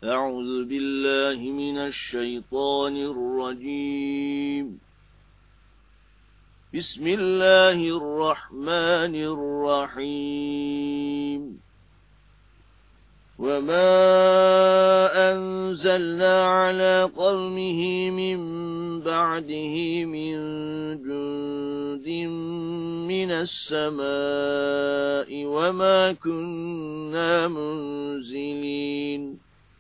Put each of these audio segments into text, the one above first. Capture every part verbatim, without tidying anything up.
أعوذ بالله من الشيطان الرجيم. بسم الله الرحمن الرحيم. وما أنزلنا على قومه من بعده من جند من السماء وما كنا منزلين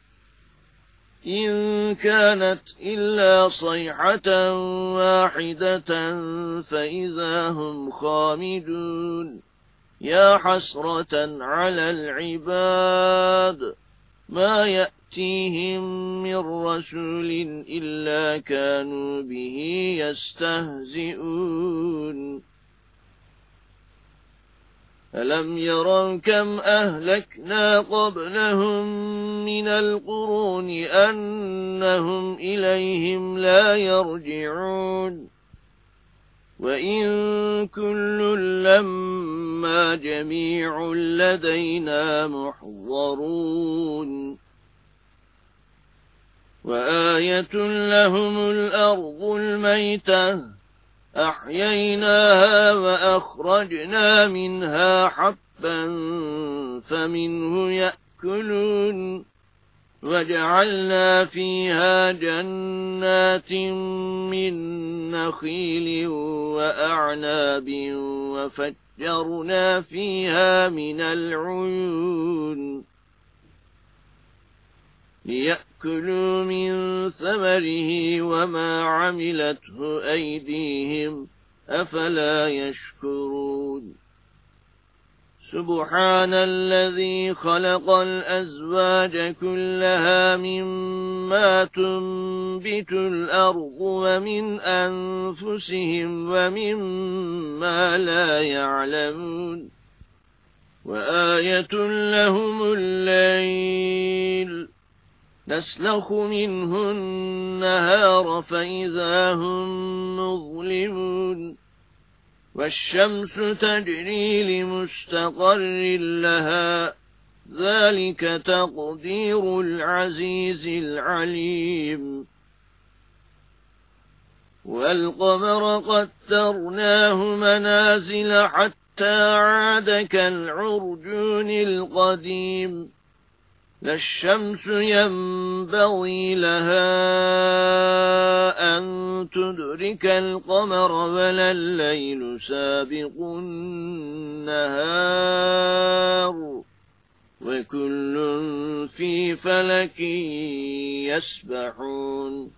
إن كانت إلا صيحة واحدة فإذا هم خامدون يا حسرة على العباد ما يأتيهم من رسول إلا كانوا به يستهزئون ألم يروا كم أهلكنا قبلهم من القرون أنهم إليهم لا يرجعون وإن كل لما جميع لدينا محضرون وآية لهم الأرض الميتة أحييناها وأخرجنا منها حبا فمنه يأكلون وجعلنا فيها جنات من نخيل وأعناب وفجرنا فيها من العيون ليأكلوا من ثمره وما عملته أيديهم أفلا يشكرون سبحان الذي خلق الأزواج كلها مما تنبت الأرض ومن أنفسهم ومما لا يعلمون وآية لهم الليل نسلخ منه النهار فإذا هم مظلمون والشمس تجري لمستقر لها ذلك تقدير العزيز العليم والقمر قدرناه منازل حتى عاد كالعرجون القديم لا الشمس ينبغي لها أن تدرك القمر ولا الليل سابق النهار وكل في فلك يسبحون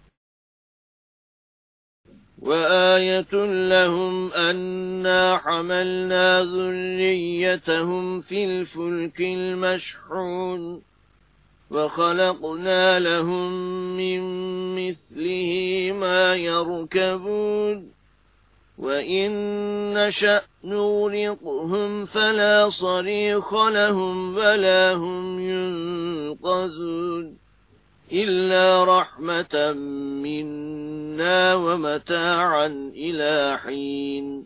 وآية لهم أنا حملنا ذريتهم في الفلك المشحون وخلقنا لهم من مثله ما يركبون وإن نشأ نغرقهم فلا صريخ لهم ولا هم ينقذون إلا رحمة منا ومتاعا إلى حين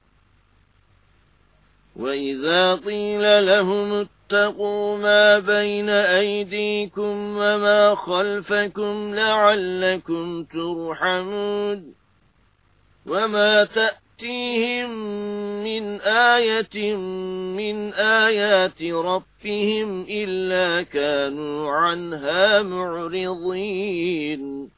وإذا قيل لهم اتقوا ما بين أيديكم وما خلفكم لعلكم ترحمون وما تأتيهم من آية من آيات ربهم إلا كانوا عنها معرضين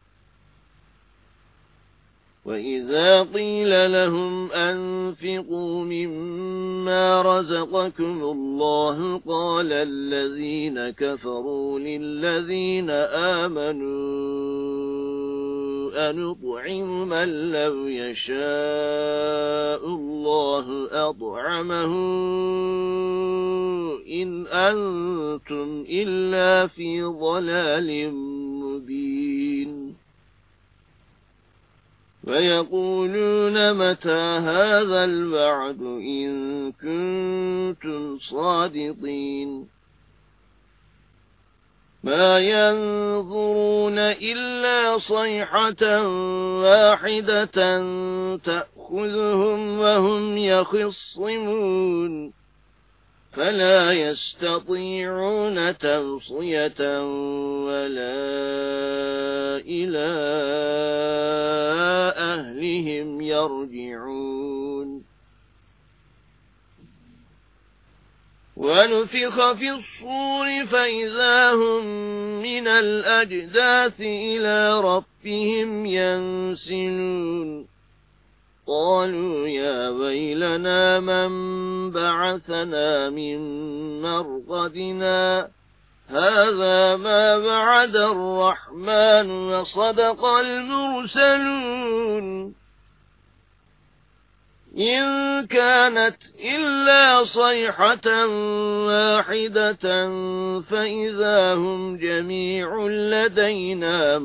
وإذا قيل لهم أنفقوا مما رزقكم الله قال الذين كفروا للذين آمنوا أنطعم من لو يشاء الله أطعمه إن أنتم إلا في ضلال مبين ويقولون متى هذا الوعد إن كنتم صادقين ما ينظرون إلا صيحة واحدة تأخذهم وهم يخصمون فلا يستطيعون توصية ولا إلى أهلهم يرجعون. ونفخ في الصور فإذا هم من الأجداث إلى ربهم ينسلون. قالوا يا ويلنا من بعثنا من مرقدنا هذا ما وعد الرحمن وصدق المرسلون. إن كانت إلا صيحة واحدة فإذا هم جميع لدينا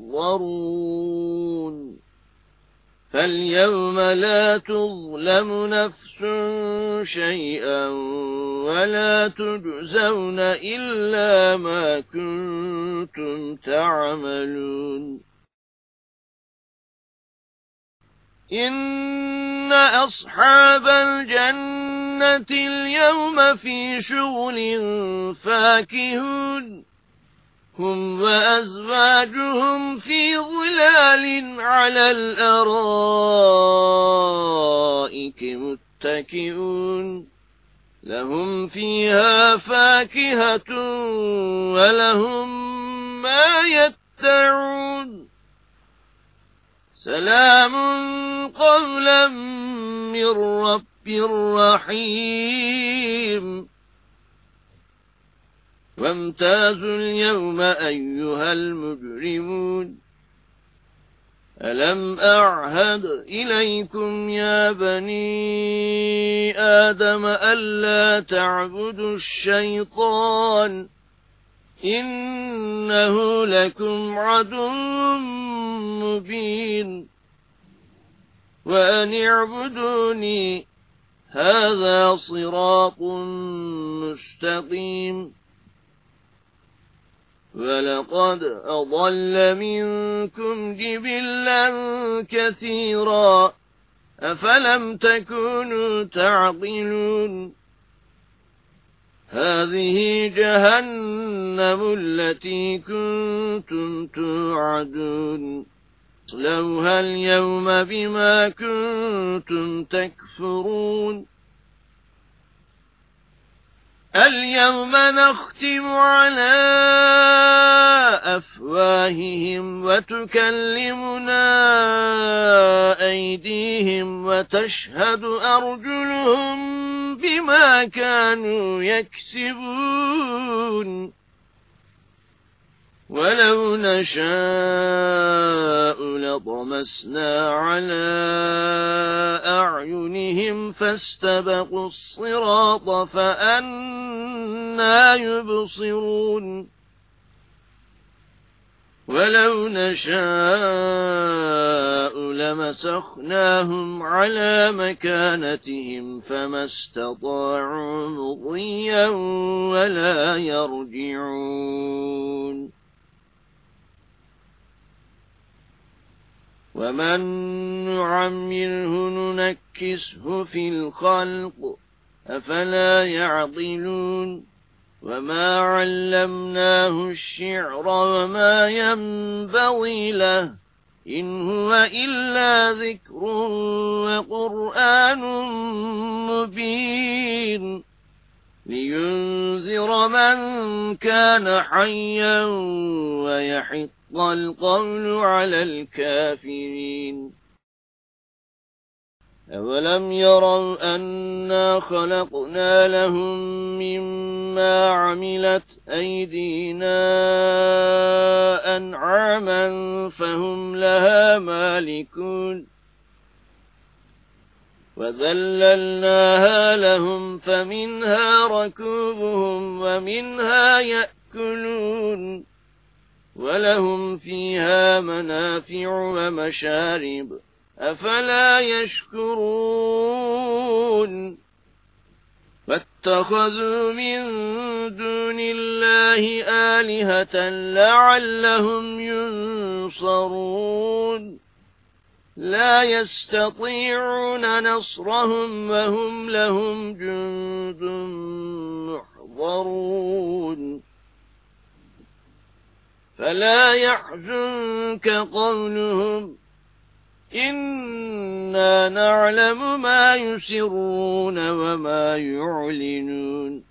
محضرون. فاليوم لا تظلم نفس شيئا ولا تجزون إلا ما كنتم تعملون. إن أصحاب الجنة اليوم في شغل فاكهون هم وأزواجهم في ظلال على الأرائك متكئون لهم فيها فاكهة ولهم ما يدعون. سلام قولا من رب رحيم. وامتازوا اليوم أيها المجرمون ألم أعهد إليكم يا بني آدم ألا تعبدوا الشيطان إنه لكم عدو مبين وأن اعبدوني هذا صراط مستقيم. ولقد أضل منكم جبلا كثيرا أفلم تكونوا تعقلون. هذه جهنم التي كنتم توعدون اصلوها اليوم بما كنتم تكفرون. اليوم نختم على أفواههم وتكلمنا أيديهم وتشهد أرجلهم بما كانوا يكسبون. ولو نشاء لطمسنا على أعينهم فاستبقوا الصراط فأنى يبصرون. ولو نشاء لمسخناهم على مكانتهم فما استطاعوا مضيا ولا يرجعون. ومن نعمره ننكسه في الخلق أفلا يعقلون. وما علمناه الشعر وما ينبغي له إن هو إلا ذكر وقرآن مبين لينذر من كان حيا ويحق القول على الكافرين. أولم يروا أنا خلقنا لهم مما عملت أيدينا أنعاما فهم لها مالكون وذللناها لهم فمنها ركوبهم ومنها يأكلون ولهم فيها منافع ومشارب أفلا يشكرون. واتخذوا من دون الله آلهة لعلهم ينصرون. لا يستطيعون نصرهم وهم لهم جند محضرون فلا يحزنك قولهم إنا نعلم ما يسرون وما يعلنون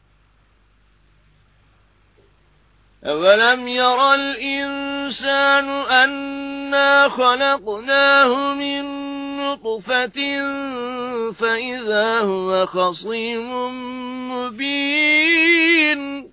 أولم ير الإنسان أنا خلقناه من نطفة فإذا هو خصيم مبين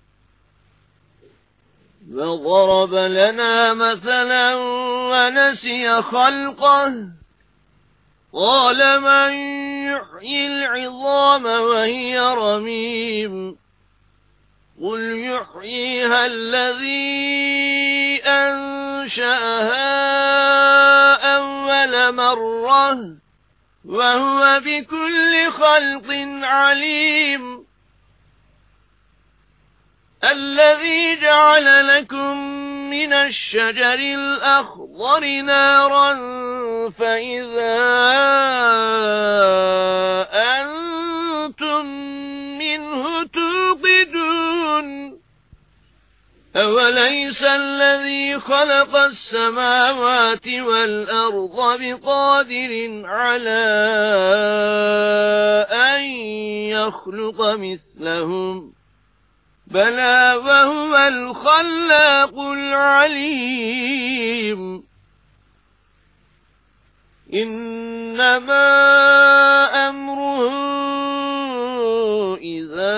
وضرب لنا مثلا ونسي خلقه قال من يحيي العظام وهي رميم قل يحييها الذي أنشأها أول مرة وهو بكل خلق عليم الذي جعل لكم من الشجر الأخضر نارا فإذا أنتم منه توقدون أوليس الذي خلق السماوات والأرض بقادر على أن يخلق مثلهم بلى وهو الخلاق العليم إنما أمره إذا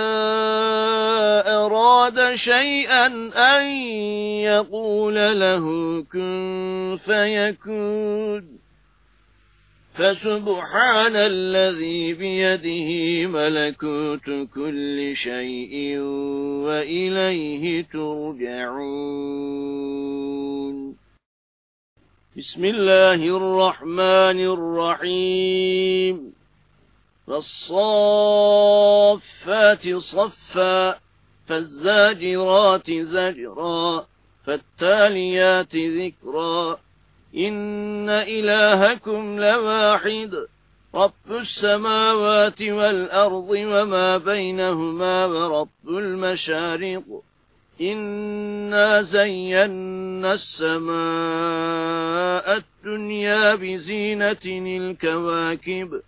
أراد شيئا أن يقول له كن فيكون فسبحان الذي بيده ملكوت كل شيء وإليه ترجعون بسم الله الرحمن الرحيم والصافات صفا فالزاجرات زجرا فالتاليات ذكرا إن إلهكم لواحد رب السماوات والأرض وما بينهما ورب المشارق إنا زينا السماء الدنيا بزينة الكواكب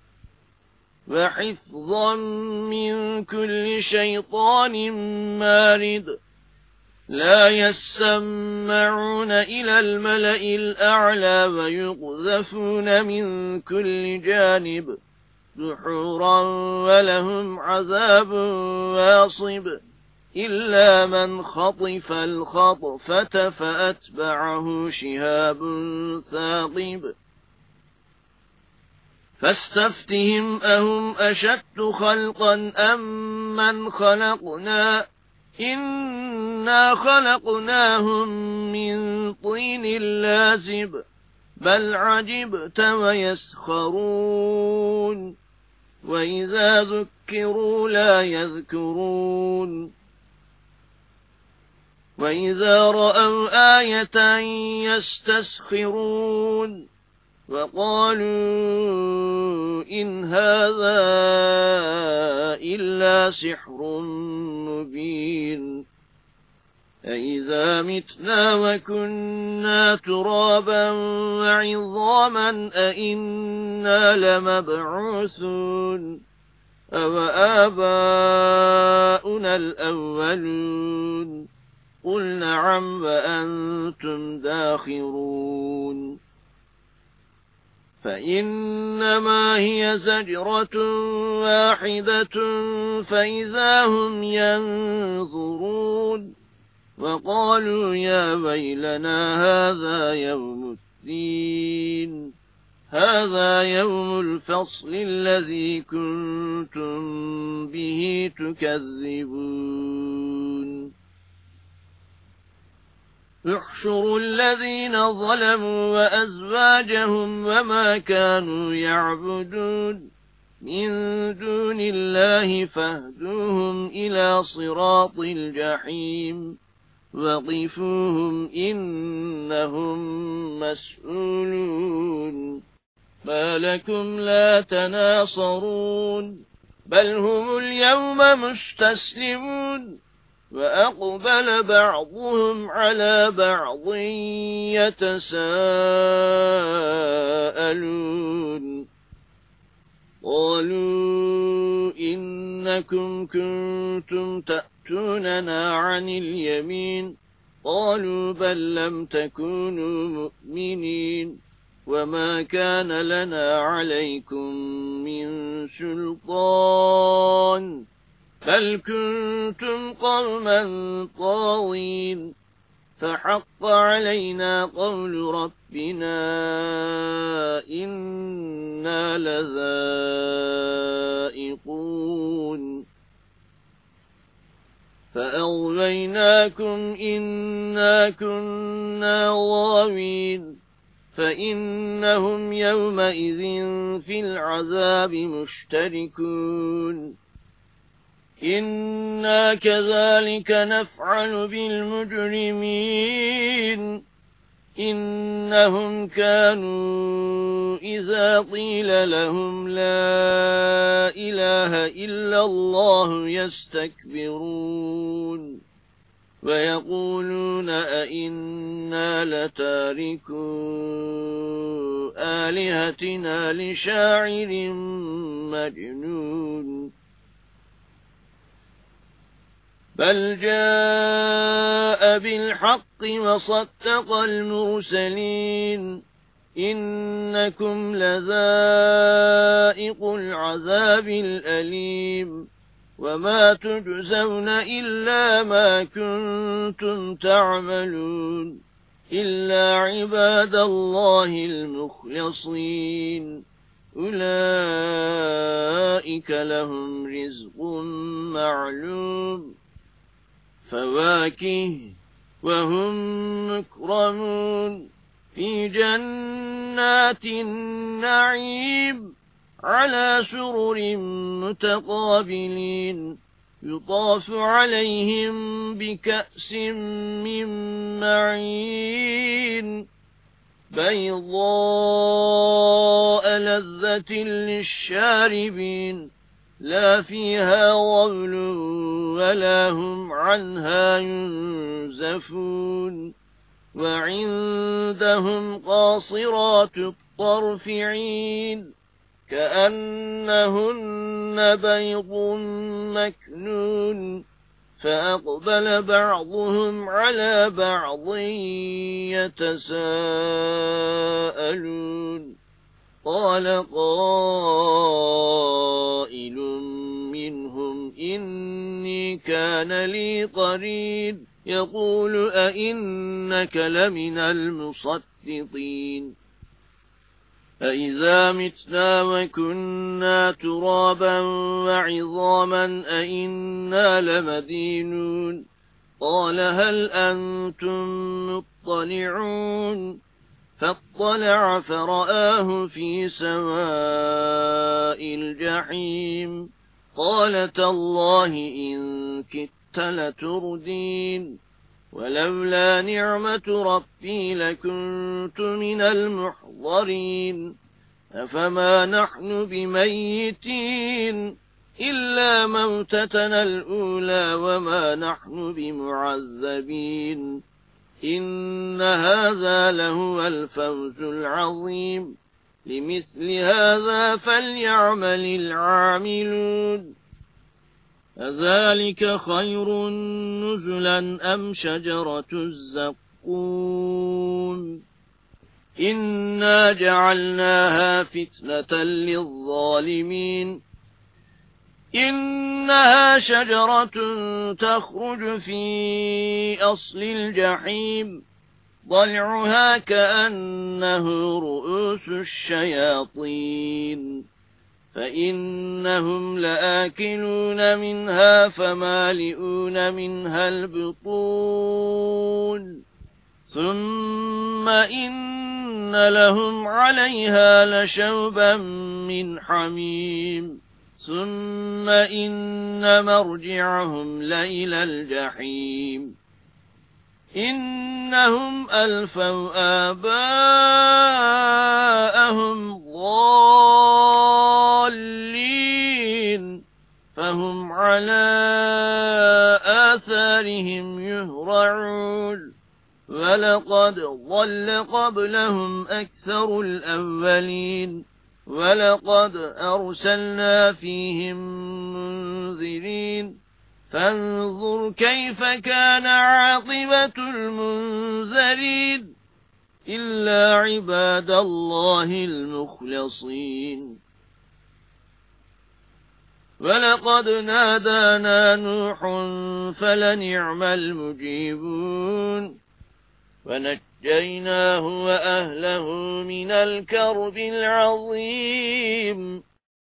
وحفظا من كل شيطان مارد لا يسمعون إلى الملأ الأعلى ويقذفون من كل جانب دحورا ولهم عذاب واصب إلا من خطف الخطفة فأتبعه شهاب ثاقب فاستفتهم أهم أشد خلقا أم من خلقنا إنا خلقناهم من طين لازب بل عجبت ويسخرون وإذا ذكروا لا يذكرون وإذا رأوا آية يستسخرون وقالوا إن هذا إلا سحر مبين أإذا متنا وكنا ترابا وعظاما أإنا لمبعوثون أوآباؤنا الأولون قل نعم وأنتم داخرون فإنما هي زجرة واحدة فإذا هم ينظرون وقالوا يا ويلنا هذا يوم الدين هذا يوم الفصل الذي كنتم به تكذبون احشروا الذين ظلموا وأزواجهم وما كانوا يعبدون من دون الله فاهدوهم إلى صراط الجحيم وقفوهم إنهم مسؤولون ما لكم لا تناصرون بل هم اليوم مستسلمون وأقبل بعضهم على بعض يتساءلون قالوا إنكم كنتم تأتوننا عن اليمين قالوا بل لم تكونوا مؤمنين وما كان لنا عليكم من سلطان بل كنتم قوما طاغين فحق علينا قول ربنا إنا لذائقون فأغويناكم إنا كنا غاوين فإنهم يومئذ في العذاب مشتركون إنا كذلك نفعل بالمجرمين إنهم كانوا إذا قيل لهم لا إله إلا الله يستكبرون ويقولون أئنا لتاركو آلهتنا لشاعر مجنون بل جاء بالحق وصدق المرسلين إنكم لذائق العذاب الأليم وما تجزون إلا ما كنتم تعملون إلا عباد الله المخلصين أولئك لهم رزق معلوم فواكه وهم مكرمون في جنات النعيم على سرر متقابلين يطاف عليهم بكأس من معين بيضاء لذة للشاربين لا فيها غول ولا هم عنها ينزفون وعندهم قاصرات الطرف عين كأنهن بيض مكنون فأقبل بعضهم على بعض يتساءلون قال قائل منهم إني كان لي قرين يقول أئنك لمن المصدقين أئذا متنا وكنا ترابا وعظاما أئنا لمدينون قال هل أنتم مطلعون فاطلع فرآه في سواء الجحيم قال تالله إن كدت لتردين ولولا نعمة ربي لكنت من المحضرين أفما نحن بميتين إلا موتتنا الأولى وما نحن بمعذبين إن هذا لهو الفوز العظيم لمثل هذا فليعمل العاملون أذلك خير نزلا أم شجرة الزقوم إنا جعلناها فتنة للظالمين إنها شجرة تخرج في أصل الجحيم ضلعها كأنه رؤوس الشياطين فإنهم لآكلون منها فمالئون منها البطون ثم إن لهم عليها لشوبا من حميم ثم إن مرجعهم لإلى الجحيم إنهم ألفوا آباءهم ضالين فهم على آثارهم يهرعون ولقد ضل قبلهم أكثر الأولين ولقد أرسلنا فيهم منذرين فانظر كيف كان عاقبة المنذرين إلا عباد الله المخلصين ولقد نادانا نوح فلنعم المجيبون ونجيناه وأهله من الكرب العظيم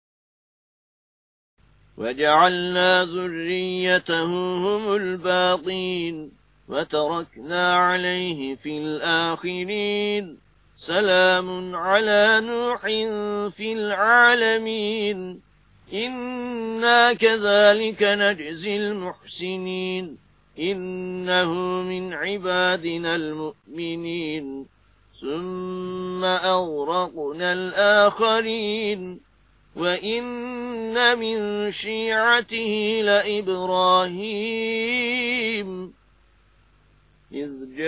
وجعلنا ذريته هم الباقين وتركنا عليه في الآخرين سلام على نوح في العالمين إنا كذلك نجزي المحسنين إنه من عبادنا المؤمنين ثم أغرقنا الآخرين وإن من شيعته لإبراهيم إذ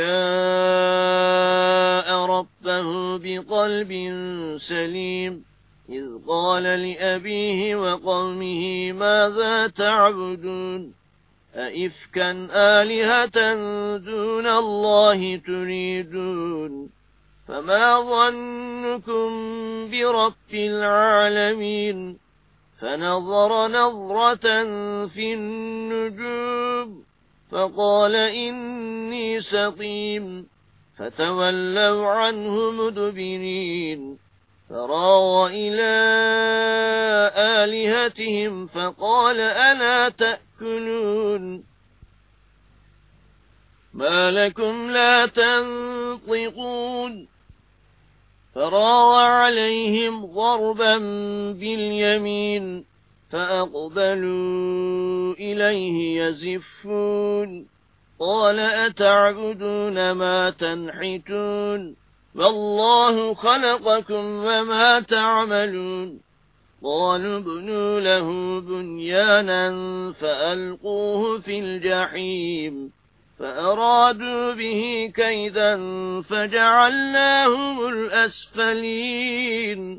جاء ربه بقلب سليم إذ قال لأبيه وقومه ماذا تعبدون أئفكا آلهة دون الله تريدون فما ظنكم برب العالمين فنظر نظرة في النجوم فقال إني سقيم فتولوا عنه مدبرين فراغ إلى آلهتهم فقال ألا تأكلون ما لكم لا تنطقون فراغ عليهم ضربا باليمين فأقبلوا إليه يزفون قال أتعبدون ما تنحتون والله خلقكم وما تعملون قالوا ابنوا له بنيانا فألقوه في الجحيم فأرادوا به كيدا فجعلناهم الأسفلين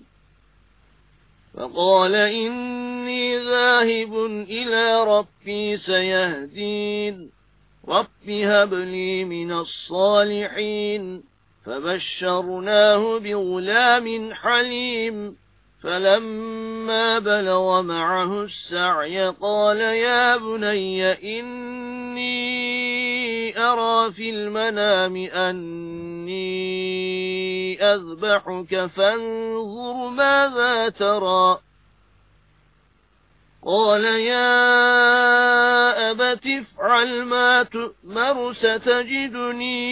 فقال إني ذاهب إلى ربي سيهدين رب هب لي من الصالحين فبشرناه بغلام حليم فلما بلغ معه السعي قال يا بني إني أرى في المنام أني أذبحك فانظر ماذا ترى قال يا أبت افعل ما تؤمر ستجدني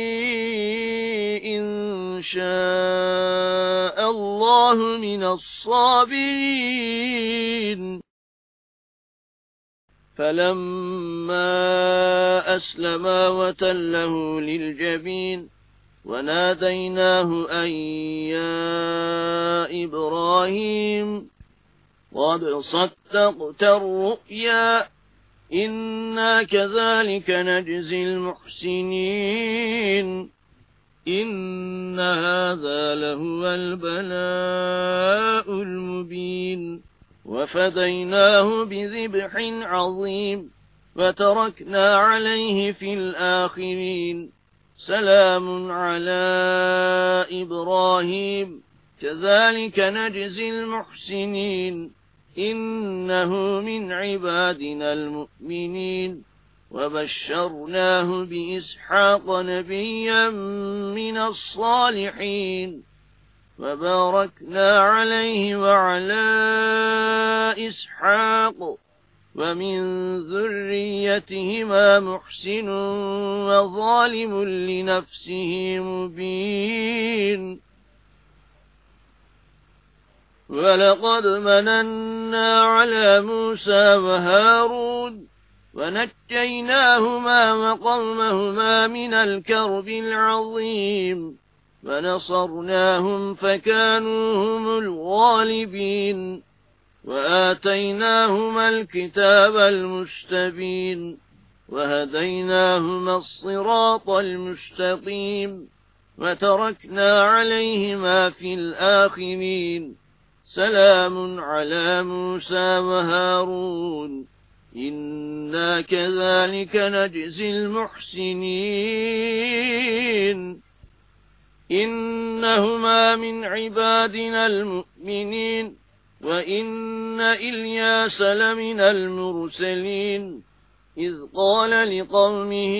إن شاء الله من الصابرين فلما أسلما وتله للجبين وناديناه أن يا إبراهيم قد صدقت الرؤيا إنا كذلك نجزي المحسنين إن هذا لهو البلاء المبين وفديناه بذبح عظيم وتركنا عليه في الآخرين سلام على إبراهيم كذلك نجزي المحسنين إنه من عبادنا المؤمنين وبشرناه بإسحاق نبيا من الصالحين وباركنا عليه وعلى إسحاق ومن ذريتهما محسن وظالم لنفسه مبين ولقد مننا على موسى وهارون ونجيناهما وقومهما من الكرب العظيم ونصرناهم فكانوا هم الغالبين وآتيناهما الكتاب المستبين وهديناهما الصراط المستقيم وتركنا عليهما في الآخرين سلام على موسى وهارون إنا كذلك نجزي المحسنين إنهما من عبادنا المؤمنين وإن إلياس لمن المرسلين إذ قال لقومه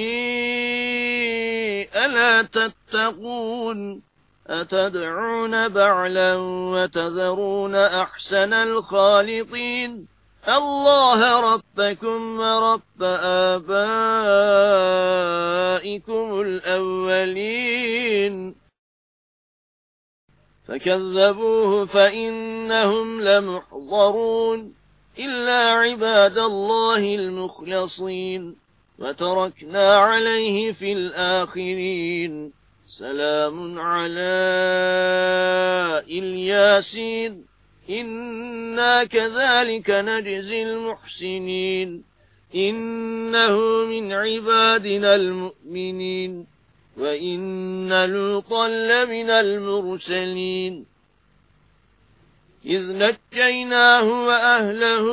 ألا تتقون أتدعون بعلا وتذرون أحسن الخالقين الله ربكم ورب آبائكم الأولين فكذبوه فإنهم لمحضرون إلا عباد الله المخلصين وتركنا عليه في الآخرين سلام على الياسين إنا كذلك نجزي المحسنين إنه من عبادنا المؤمنين وإن لوطا لمن المرسلين إذ نجيناه وأهله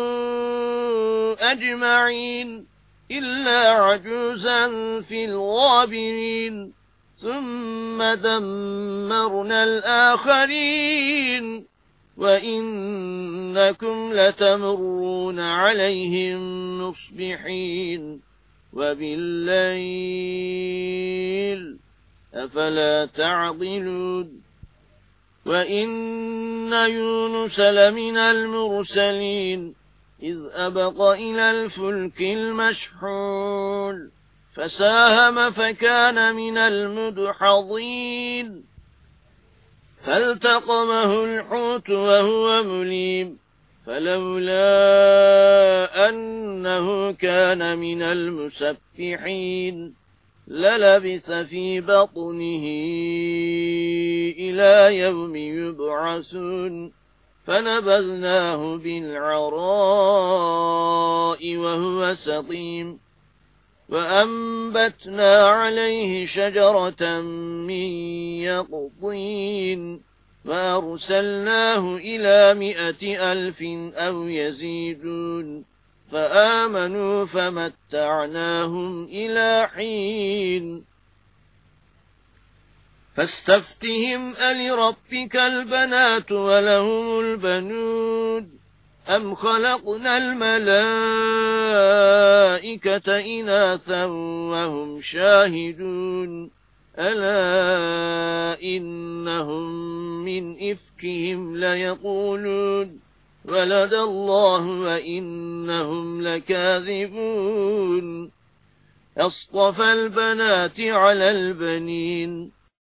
أجمعين إلا عجوزا في الغابرين ثم دمرنا الآخرين وإنكم لتمرون عليهم مصبحين وبالليل أفلا تعقلون وإن يونس لمن المرسلين إذ أبق إلى الفلك المشحون فساهم فكان من المدحضين فالتقمه الحوت وهو مليم فلولا أنه كان من المسبحين للبث في بطنه إلى يوم يبعثون فنبذناه بالعراء وهو سقيم وأنبتنا عليه شجرة من يقطين وأرسلناه إلى مائة ألف أو يزيدون فآمنوا فمتعناهم إلى حين فاستفتهم ألربك البنات ولهم البنون أم خلقنا الملائكة إناثا وهم شاهدون ألا إنهم من إفكهم ليقولون ولد الله وإنهم لكاذبون أصطفى البنات على البنين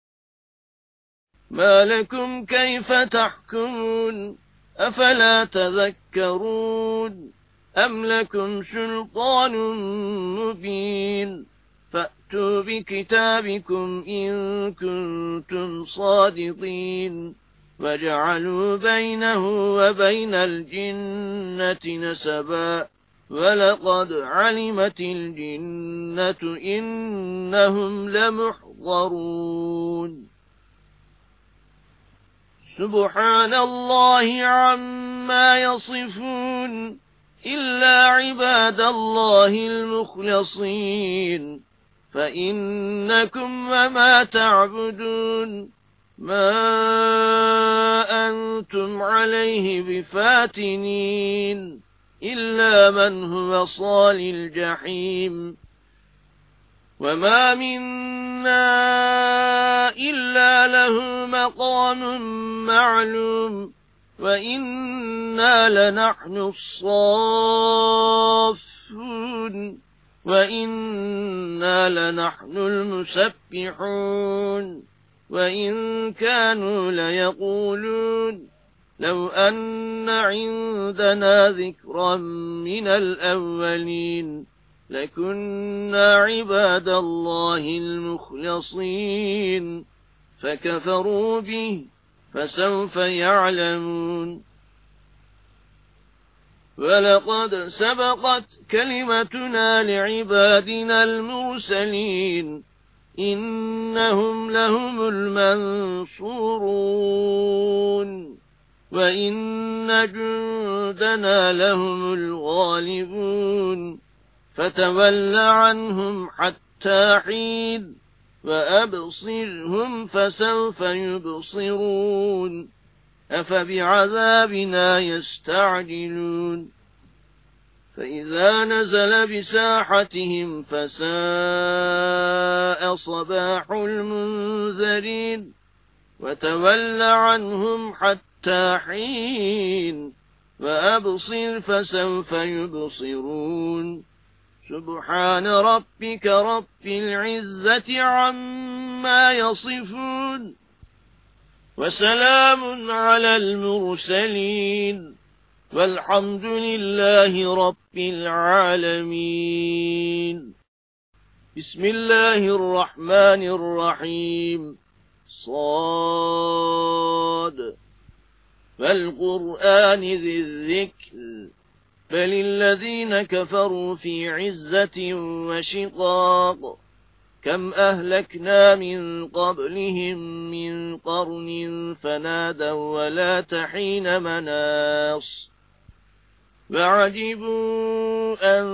ما لكم كيف تحكمون أفلا تذكرون أم لكم سلطان مبين فأتوا بكتابكم إن كنتم صادقين وجعلوا بينه وبين الجنة نسبا ولقد علمت الجنة إنهم لمحضرون سبحان الله عما يصفون إلا عباد الله المخلصين فإنكم وما تعبدون ما أنتم عليه بفاتنين إلا من هو صال الجحيم وما منا إلا له مقام معلوم وإنا لنحن الصافون وإنا لنحن المسبحون وإن كانوا ليقولون لو أن عندنا ذكرا من الأولين لكنا عباد الله المخلصين فكفروا به فسوف يعلمون ولقد سبقت كلمتنا لعبادنا المرسلين إنهم لهم المنصورون وإن جندنا لهم الغالبون فتول عنهم حتى حين وأبصرهم فسوف يبصرون أفبعذابنا يستعجلون فإذا نزل بساحتهم فساء صباح المنذرين وتول عنهم حتى حين وأبصر فسوف يبصرون سبحان ربك رب العزة عما يصفون وسلام على المرسلين والحمد لله رب العالمين بسم الله الرحمن الرحيم صاد والقرآن ذي الذكر بل الذين كفروا في عزة وشقاق كم أهلكنا من قبلهم من قرن فنادوا ولا تحين مناص وعجبوا أن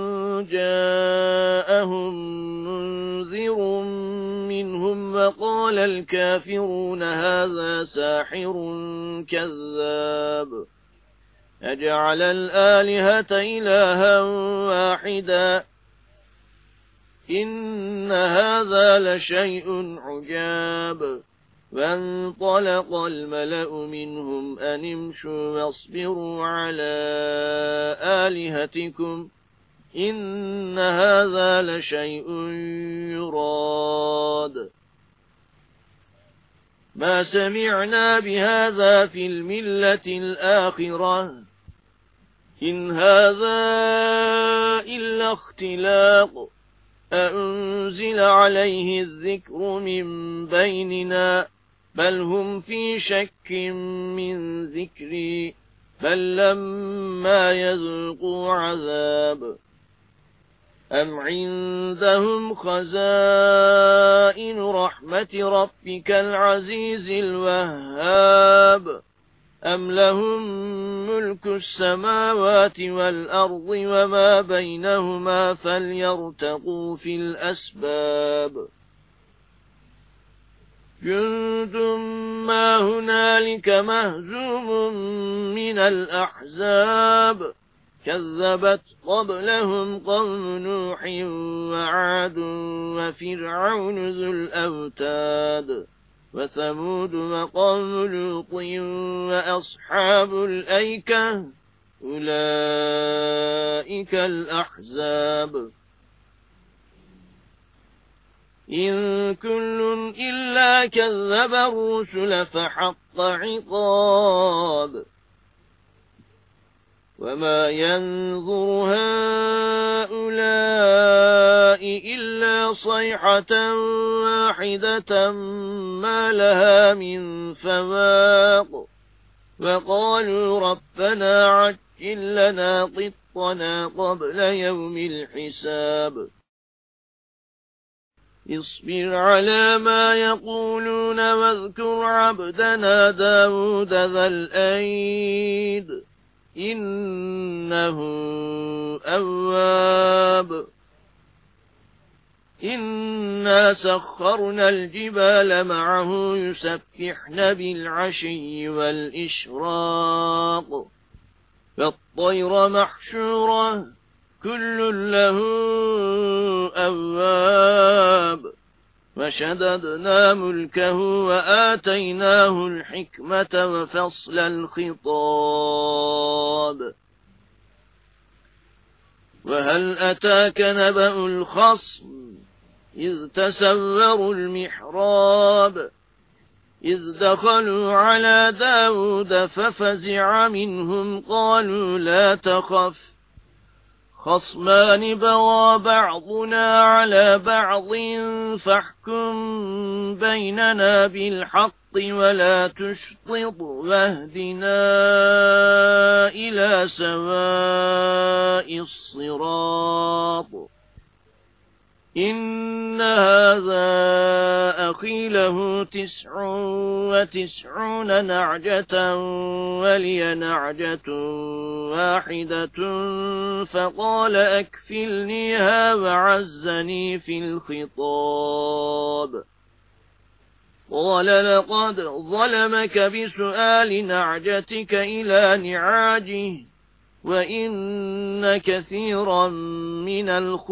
جاءهم منذر منهم وقال الكافرون هذا ساحر كذاب أجعل الآلهة إلها واحدا إن هذا لشيء عجاب وانطلق الملأ منهم أن امشوا واصبروا على آلهتكم إن هذا لشيء يراد ما سمعنا بهذا في الملة الآخرة إن هذا إلا اختلاق أأنزل عليه الذكر من بيننا بل هم في شك من ذكري بل لما يذوقوا عذاب أم عندهم خزائن رحمة ربك العزيز الوهاب أم لهم ملك السماوات والأرض وما بينهما فليرتقوا في الأسباب جند ما هنالك مهزوم من الأحزاب كذبت قبلهم قوم نوح وعاد وفرعون ذو الأوتاد وثمود وقوم لوط وأصحاب الأيكة أولئك الأحزاب إن كل إلا كذب الرسل فحق عقاب وما ينظر هؤلاء إلا صيحة واحدة ما لها من فواق وقالوا ربنا عجل لنا قطنا قبل يوم الحساب اصبر على ما يقولون واذكر عبدنا داود ذا الأيد إنه أواب إنا سخرنا الجبال معه يسبحن بالعشي والإشراق والطير محشورة كل له أواب وشددنا ملكه وآتيناه الحكمة وفصل الخطاب وهل أتاك نبأ الخصم إذ تسوروا المحراب إذ دخلوا على داود ففزع منهم قالوا لا تخف خصمان بغى بعضنا على بعض فاحكم بيننا بالحق ولا تشطط واهدنا إلى سواء الصراط إن هذا أخي له تسع وتسعون نعجة ولي نعجة واحدة فقال أكفلنيها وعزني في الخطاب قال لقد ظلمك بسؤال نعجتك إلى نعاجه وإن كثيرا من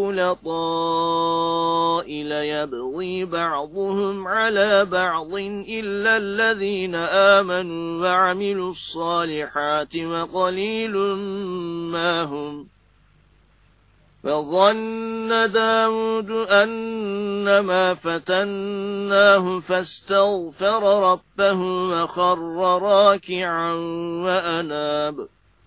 الخلطاء ليبغي بعضهم على بعض إلا الذين آمنوا وعملوا الصالحات وقليل ما هم فظن داود أنما فتناه فاستغفر ربه وخر راكعا وأناب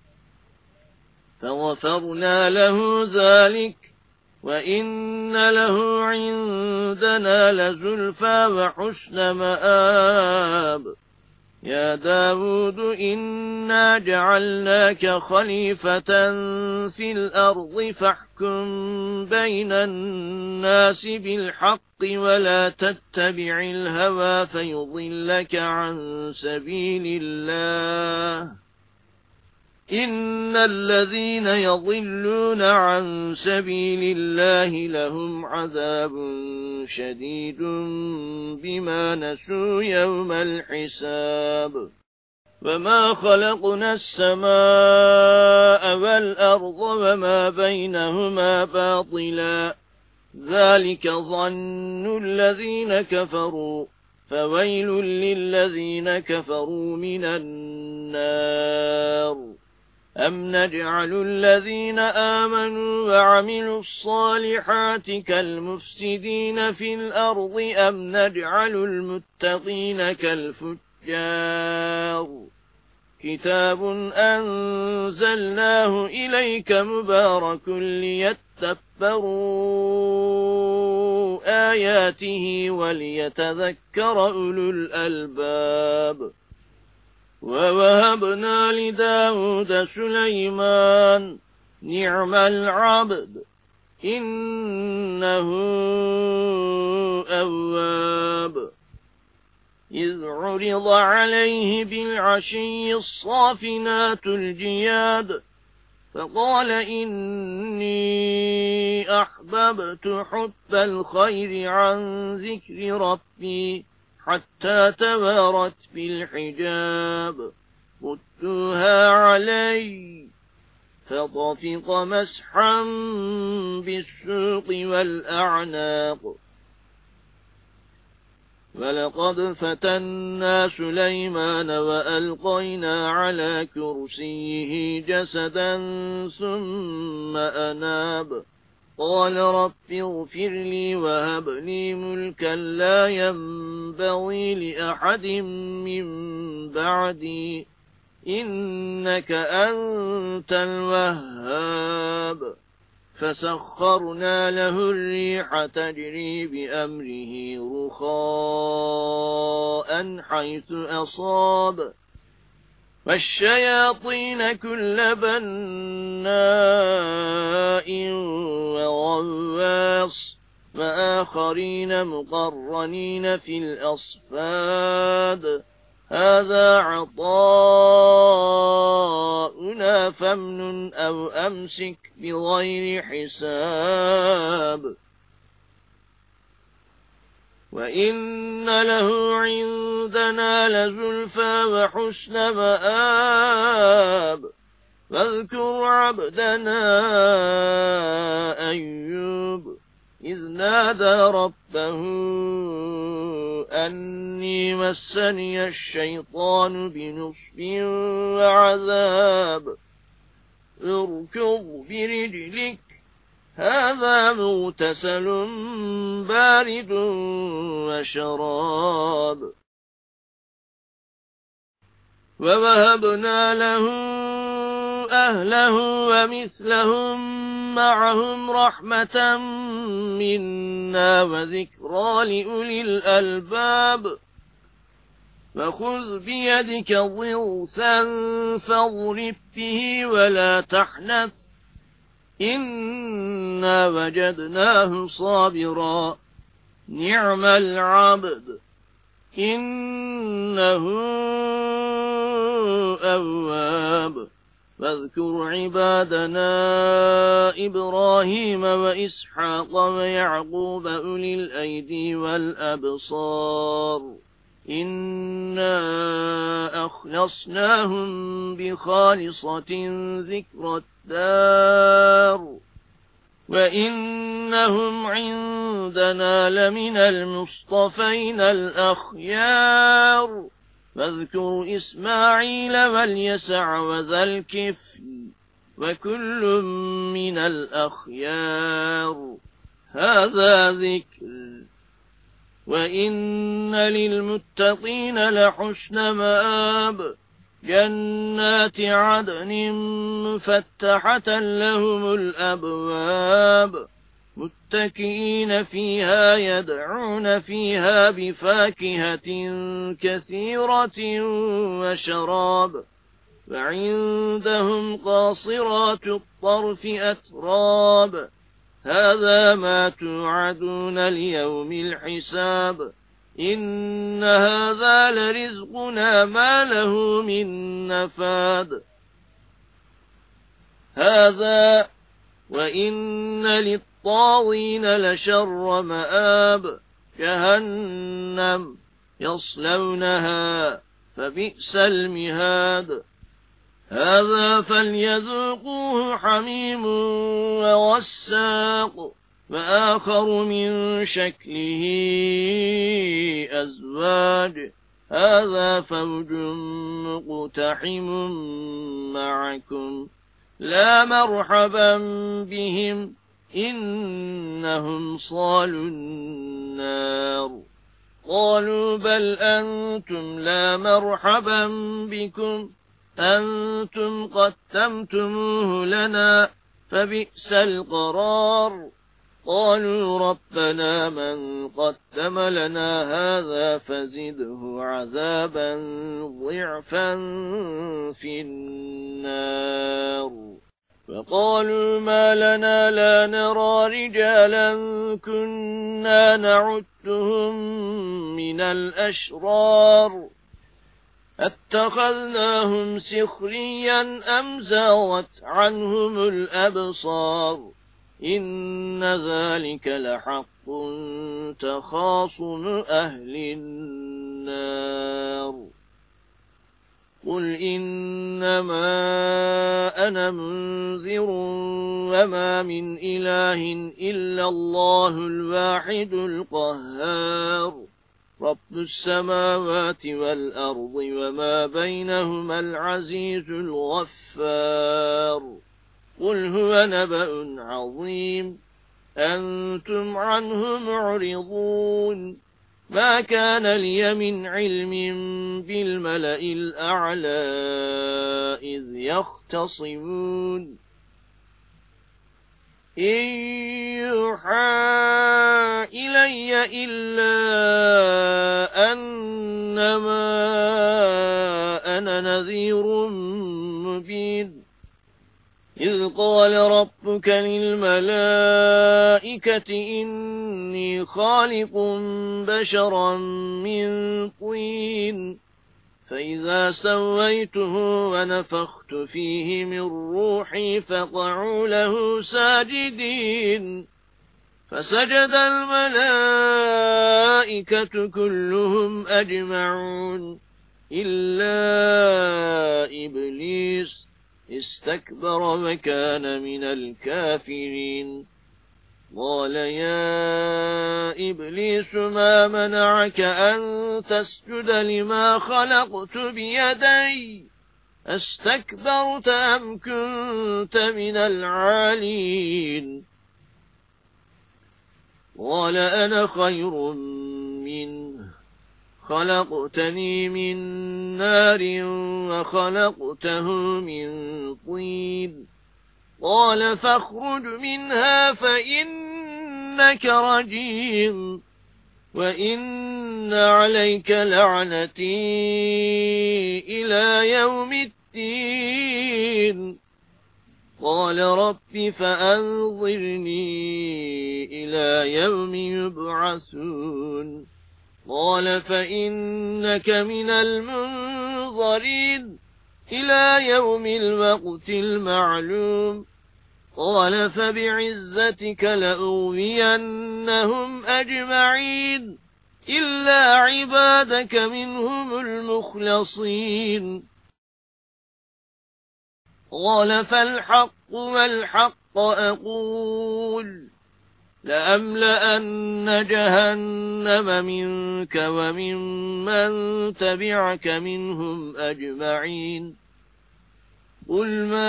فغفرنا له ذلك وإن له عندنا لزلفى وحسن مآب يا داود إنا جعلناك خليفة في الأرض فاحكم بين الناس بالحق ولا تتبع الهوى فيضلك عن سبيل الله إن الذين يضلون عن سبيل الله لهم عذاب شديد بما نسوا يوم الحساب وما خلقنا السماء والأرض وما بينهما باطلا ذلك ظن الذين كفروا فويل للذين كفروا من النار أم نجعل الذين آمنوا وعملوا الصالحات كالمفسدين في الأرض أم نجعل المتقين كالفجار كتاب أنزلناه إليك مبارك ليتدبروا آياته وليتذكر أولو الألباب ووهبنا لداود سليمان نعم العبد إنه أواب إذ عرض عليه بالعشي الصافنات الجياد فقال إني أحببت حب الخير عن ذكر ربي حتى توارت بالحجاب قدتها علي فطفق مسحا بالسوق والأعناق ولقد فتنا سليمان وألقينا على كرسيه جسدا ثم أناب قال رب اغفر لي وهب لي ملكا لا ينبغي لأحد من بعدي إنك أنت الوهاب فسخرنا له الريح تجري بأمره رخاء حيث أصاب والشياطين كل بناء وغواص وآخرين مقرنين في الأصفاد هذا عطاؤنا فامنن أو أمسك بغير حساب وإن له عندنا لزلفى وحسن مآب واذكر عبدنا أيوب إذ نادى ربه أني مسني الشيطان بنصب وعذاب اركض برجلك هذا مغتسل بارد وشراب ووهبنا له أهله ومثلهم معهم رحمة منا وذكرى لأولي الألباب فخذ بيدك ضغثا فاضرب به ولا تحنث إنا وجدناه صابرا نعم العبد إنه أواب فاذكر عبادنا إبراهيم وإسحاق ويعقوب أولي الأيدي والأبصار إنا أخلصناهم بخالصة ذكر الدار وإنهم عندنا لمن المصطفين الأخيار فاذكر إسماعيل واليسع وذا الكفل وكل من الأخيار هذا ذكر وإن للمتقين لحسن مآب جنات عدن مفتحة لهم الأبواب متكئين فيها يدعون فيها بفاكهة كثيرة وشراب وعندهم قاصرات الطرف أتراب هذا ما توعدون ليوم الحساب إن هذا لرزقنا ما له من نفاد هذا وإن للطاغين لشر مآب جهنم يصلونها فبئس المهاد هذا فليذوقوه حميم وغساق وآخر من شكله أزواج هذا فوج مقتحم معكم لا مرحبا بهم إنهم صالوا النار قالوا بل أنتم لا مرحبا بكم أنتم قدمتموه لنا فبئس القرار قالوا ربنا من قدم لنا هذا فزده عذابا ضعفا في النار فقالوا ما لنا لا نرى رجالا كنا نعدهم من الأشرار اتخذناهم سخريا أم زاغت عنهم الأبصار إن ذلك لحق تخاصم أهل النار قل إنما أنا منذر وما من إله إلا الله الواحد القهار رب السماوات والأرض وما بينهما العزيز الغفار قل هو نبأ عظيم أنتم عنه معرضون ما كان لي من علم بالملأ الأعلى إذ يختصمون إن يوحى إلي إلا أنما أنا نذير مبين إذ قال ربك للملائكة إني خالق بشرا من طين فإذا سويته ونفخت فيه من روحي فقعوا له ساجدين فسجد الملائكة كلهم أجمعون إلا إبليس استكبر وكان من الكافرين قال يا إبليس ما منعك أن تسجد لما خلقت بيدي استكبرت أم كنت من العالين قال أنا خير منه خلقتني من نار وخلقته من طين قال فاخرج منها فإنك رجيم وإن عليك لعنتي إلى يوم الدين قال رب فأنظرني إلى يوم يبعثون قال فإنك من المنظرين إلى يوم الوقت المعلوم قال فبعزتك لأغوينهم أجمعين إلا عبادك منهم المخلصين قال فالحق والحق أقول لأملأن جهنم منك وممن تبعك منهم أجمعين قل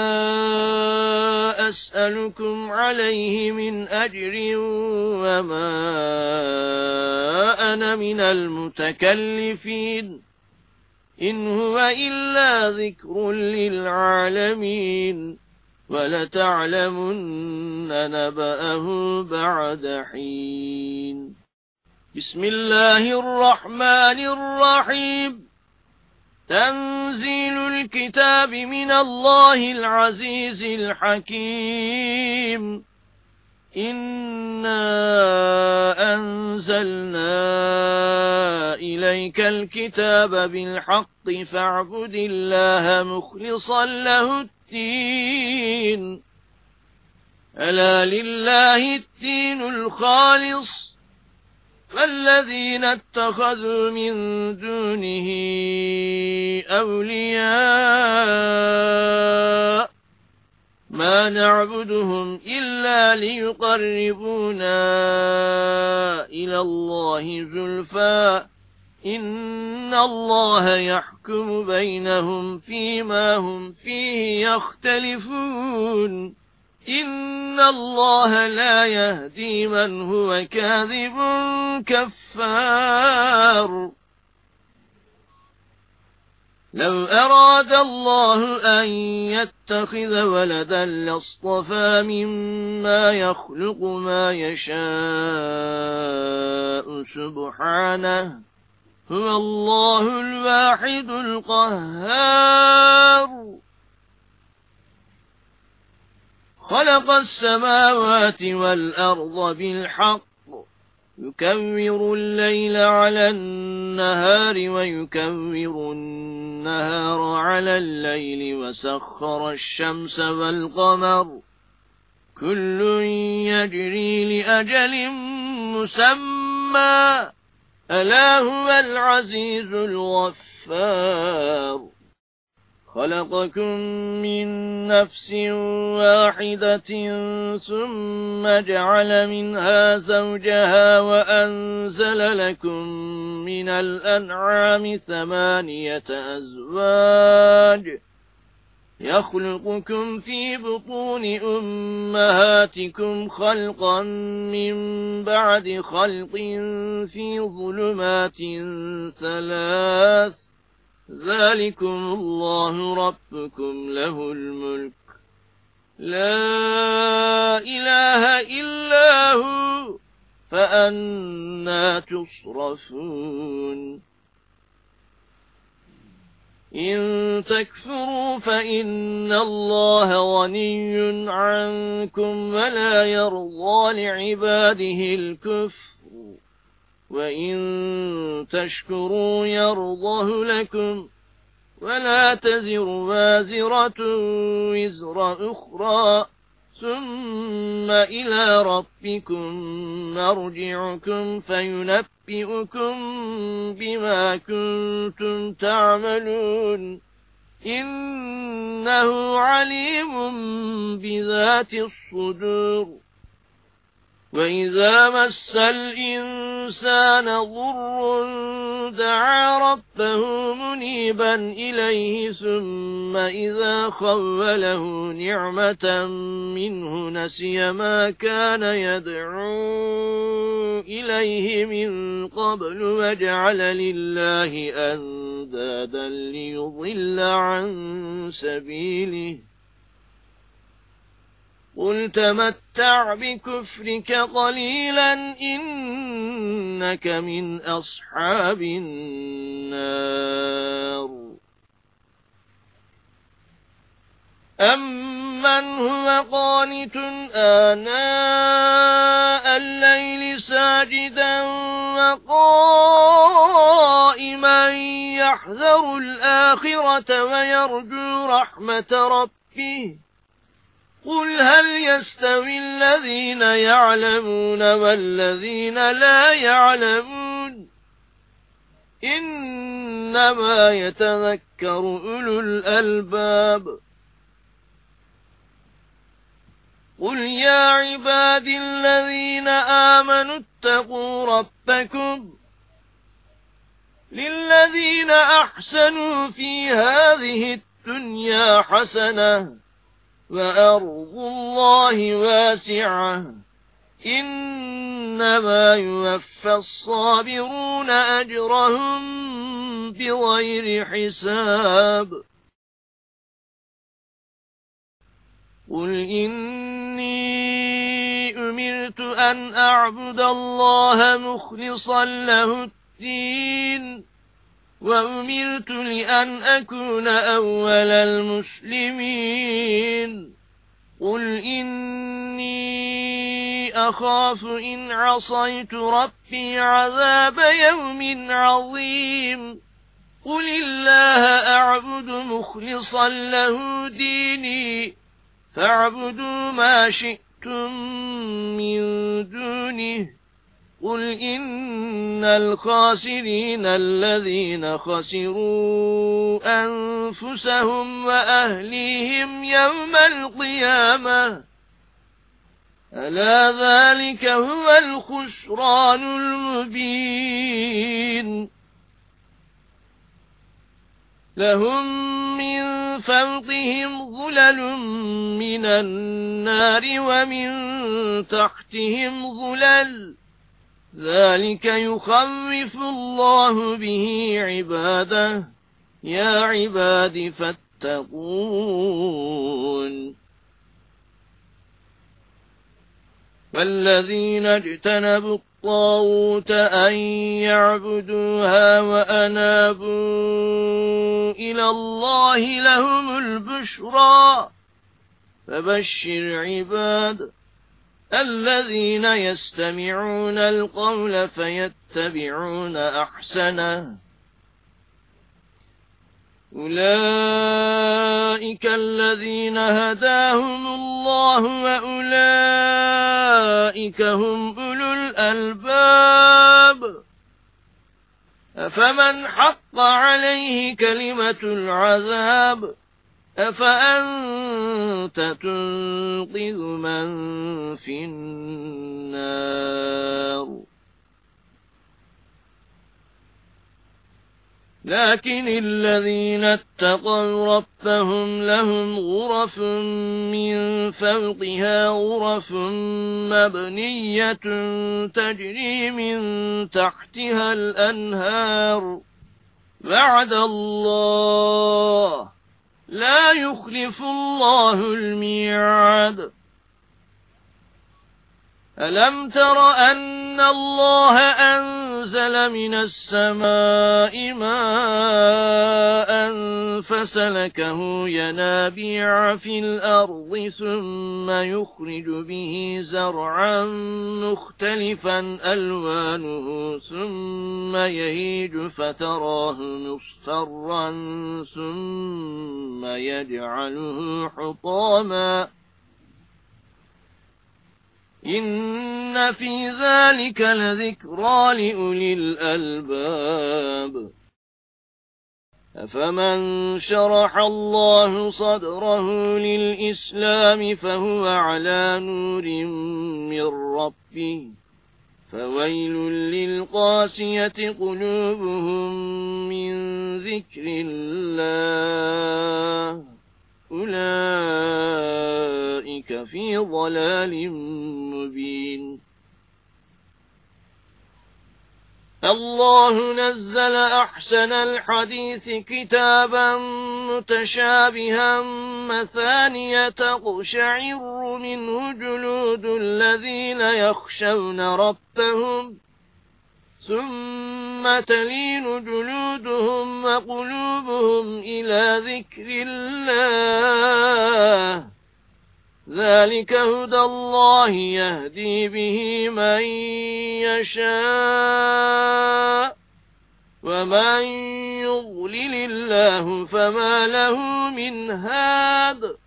ما أسألكم عليه من أجر وما أنا من المتكلفين إن هو إلا ذكر للعالمين ولتعلمن نبأه بعد حين بسم الله الرحمن الرحيم تنزيل الكتاب من الله العزيز الحكيم إنا أنزلنا إليك الكتاب بالحق فاعبد الله مخلصا له الدين ألا لله الدين الخالص فالذين اتخذوا من دونه أولياء ما نعبدهم إلا ليقربونا إلى الله زلفى إن الله يحكم بينهم فيما هم فيه يختلفون إن الله لا يهدي من هو كاذب كفار لو أراد الله أن يتخذ ولدا لاصطفى مما يخلق ما يشاء سبحانه هو الله الواحد القهار خلق السماوات والأرض بالحق يكور الليل على النهار ويكور النهار على الليل وسخر الشمس والقمر كل يجري لأجل مسمى ألا هو العزيز الغفار خلقكم من نفس واحدة ثم جعل منها زوجها وأنزل لكم من الأنعام ثمانية أزواج يخلقكم في بطون أمهاتكم خلقا من بعد خلق في ظلمات ثلاث ذلكم الله ربكم له الملك لا إله إلا هو فأنى تصرفون إن تكفروا فإن الله غني عنكم ولا يرضى لعباده الكفر وإن تشكروا يرضه لكم ولا تزر وازرة وزر أخرى ثم إلى ربكم مرجعكم فينبئكم بما كنتم تعملون إنه عليم بذات الصدور وإذا مس الإنسان ضر دعا ربه منيبا إليه ثم إذا خوله نعمة منه نسي ما كان يدعو إليه من قبل وجعل لله أندادا ليضل عن سبيله قل تمتع بكفرك قليلا إنك من أصحاب النار أمن هو قانت آناء الليل ساجدا وقائما يحذر الآخرة ويرجو رحمة ربه قل هل يستوي الذين يعلمون والذين لا يعلمون إنما يتذكر أولو الألباب قل يا عبادي الذين آمنوا اتقوا ربكم للذين أحسنوا في هذه الدنيا حسنة وأرض الله واسعة إنما يوفى الصابرون أجرهم بغير حساب قل إني أمرت أن أعبد الله مخلصا له الدين وأمرت لأن أكون أول المسلمين قل إني أخاف إن عصيت ربي عذاب يوم عظيم قل الله أعبد مخلصا له ديني فاعبدوا ما شئتم من دونه قل إن الخاسرين الذين خسروا أنفسهم وأهليهم يوم القيامة ألا ذلك هو الخسران المبين لهم من فوقهم ظلل من النار ومن تحتهم ظلل ذلك يخوف الله به عباده يا عباد فاتقون والذين اجتنبوا الطاغوت أن يعبدوها وأنابوا إلى الله لهم البشرى فبشر عباد الذين يستمعون القول فيتبعون أحسنه أولئك الذين هداهم الله وأولئك هم أولو الألباب أفمن حق عليه كلمة العذاب أفأنت تنقذ من في النار لكن الذين اتقوا ربهم لهم غرف من فوقها غرف مبنية تجري من تحتها الأنهار وعد الله لا يخلف الله الميعاد ألم تر أن الله أنزل من السماء ماء فسلكه ينابيع في الأرض ثم يخرج به زرعا مختلفا ألوانه ثم يهيج فتراه مصفرا ثم يجعله حطاما إن في ذلك لذكرى لأولي الألباب أفمن شرح الله صدره للإسلام فهو على نور من ربه فويل للقاسية قلوبهم من ذكر الله أولئك في ضلال مبين الله نزل أحسن الحديث كتابا متشابها مثانية تقشعر منه جلود الذين يخشون ربهم ثم تلين جلودهم وقلوبهم إلى ذكر الله ذلك هدى الله يهدي به من يشاء ومن يضلل الله فما له من هاد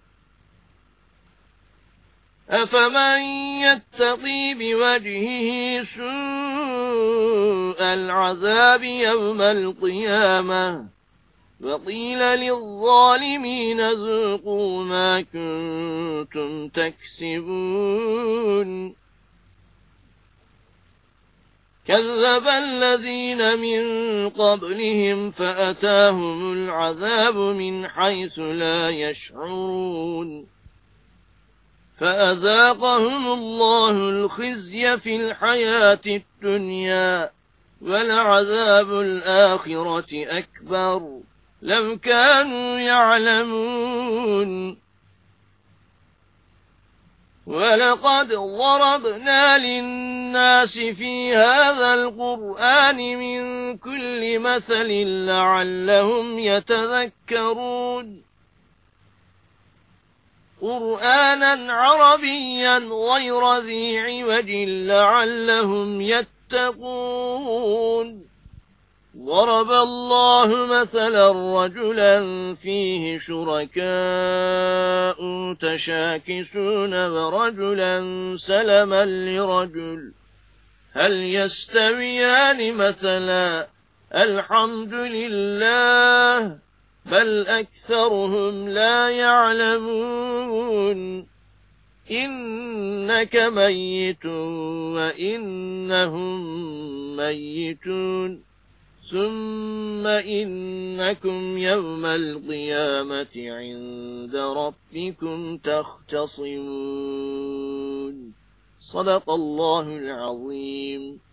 أفمن يتقي بوجهه سوء العذاب يوم القيامة وقيل للظالمين ذوقوا ما كنتم تكسبون كذب الذين من قبلهم فأتاهم العذاب من حيث لا يشعرون فأذاقهم الله الخزي في الحياة الدنيا ولعذاب الآخرة أكبر لو كانوا يعلمون ولقد ضربنا للناس في هذا القرآن من كل مثل لعلهم يتذكرون قرآنا عربيا غير ذي عوج لعلهم يتقون ضرب الله مثلا رجلا فيه شركاء متشاكسون ورجلا سلما لرجل هل يستويان مثلا الحمد لله بل أكثرهم لا يعلمون إنك ميت وإنهم ميتون ثم إنكم يوم القيامة عند ربكم تختصمون صدق الله العظيم.